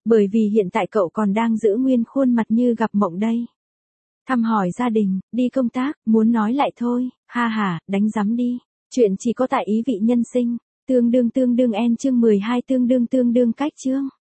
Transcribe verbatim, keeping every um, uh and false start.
Bởi vì hiện tại cậu còn đang giữ nguyên khuôn mặt như gặp mộng đây. Thăm hỏi gia đình, đi công tác, muốn nói lại thôi, ha ha, đánh rắm đi. Chuyện chỉ có tại ý vị nhân sinh. Tương đương tương đương en chương mười hai tương đương tương đương cách chương.